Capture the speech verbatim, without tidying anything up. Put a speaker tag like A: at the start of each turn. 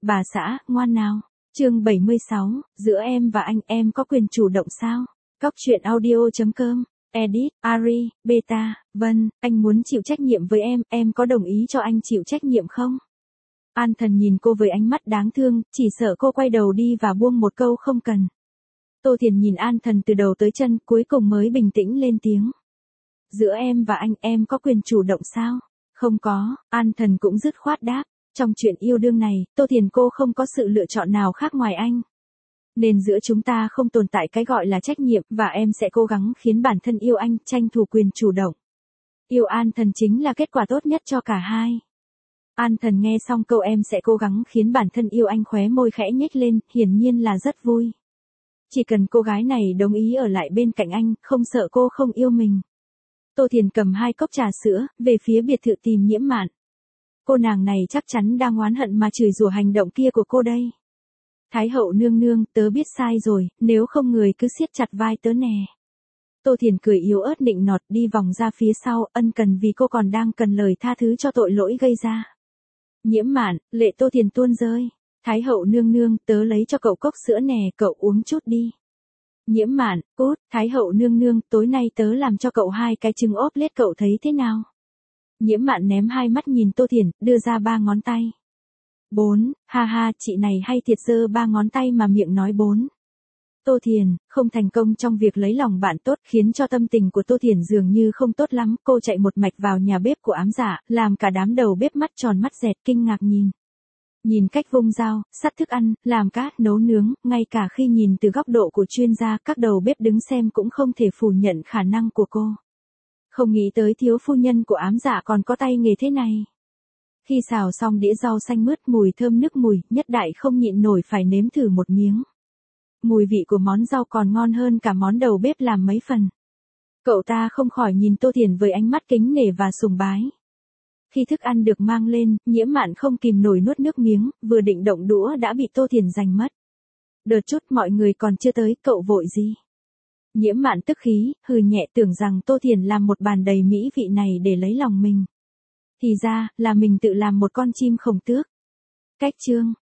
A: Bà xã, ngoan nào. Chương bảy mươi sáu, giữa em và anh em có quyền chủ động sao? Cóc truyện audio chấm com. Edit, Ari, Beta, Vân, anh muốn chịu trách nhiệm với em, em có đồng ý cho anh chịu trách nhiệm không? An Thần nhìn cô với ánh mắt đáng thương, chỉ sợ cô quay đầu đi và buông một câu không cần. Tô Thiền nhìn An Thần từ đầu tới chân, cuối cùng mới bình tĩnh lên tiếng. Giữa em và anh em có quyền chủ động sao? Không có, An Thần cũng dứt khoát đáp. Trong chuyện yêu đương này, Tô Thiền cô không có sự lựa chọn nào khác ngoài anh. Nên giữa chúng ta không tồn tại cái gọi là trách nhiệm và em sẽ cố gắng khiến bản thân yêu anh, tranh thủ quyền chủ động. Yêu An Thần chính là kết quả tốt nhất cho cả hai. An Thần nghe xong câu em sẽ cố gắng khiến bản thân yêu anh, khóe môi khẽ nhếch lên, hiển nhiên là rất vui. Chỉ cần cô gái này đồng ý ở lại bên cạnh anh, không sợ cô không yêu mình. Tô Thiền cầm hai cốc trà sữa, về phía biệt thự tìm Nhiễm Mạn. Cô nàng này chắc chắn đang oán hận mà chửi rủa hành động kia của cô đây. Thái hậu nương nương, tớ biết sai rồi, nếu không người cứ siết chặt vai tớ nè. Tô Thiền cười yếu ớt nịnh nọt đi vòng ra phía sau, ân cần vì cô còn đang cần lời tha thứ cho tội lỗi gây ra. Nhiễm Mạn, lệ Tô Thiền tuôn rơi. Thái hậu nương nương, tớ lấy cho cậu cốc sữa nè, cậu uống chút đi. Nhiễm Mạn, cút, Thái hậu nương nương, tối nay tớ làm cho cậu hai cái trứng ốp lết, cậu thấy thế nào? Nhiễm Mạn ném hai mắt nhìn Tô Thiền, đưa ra ba ngón tay. Bốn, ha ha, chị này hay thiệt, giơ ba ngón tay mà miệng nói bốn. Tô Thiền, không thành công trong việc lấy lòng bạn tốt, khiến cho tâm tình của Tô Thiền dường như không tốt lắm, cô chạy một mạch vào nhà bếp của Ám Dạ, làm cả đám đầu bếp mắt tròn mắt dẹt kinh ngạc nhìn. Nhìn cách vung dao, sắt thức ăn, làm cát, nấu nướng, ngay cả khi nhìn từ góc độ của chuyên gia, các đầu bếp đứng xem cũng không thể phủ nhận khả năng của cô. Không nghĩ tới thiếu phu nhân của Ám Dạ còn có tay nghề thế này. Khi xào xong đĩa rau xanh mướt mùi thơm nức mùi, Nhất Đại không nhịn nổi phải nếm thử một miếng. Mùi vị của món rau còn ngon hơn cả món đầu bếp làm mấy phần. Cậu ta không khỏi nhìn Tô Thiền với ánh mắt kính nể và sùng bái. Khi thức ăn được mang lên, Nhiễm Mạn không kìm nổi nuốt nước miếng, vừa định động đũa đã bị Tô Thiền giành mất. Đợt chút mọi người còn chưa tới, cậu vội gì? Nhiễm Mạn tức khí, hừ nhẹ, tưởng rằng Tô Thiền làm một bàn đầy mỹ vị này để lấy lòng mình. Thì ra, là mình tự làm một con chim khổng tước. Cách chương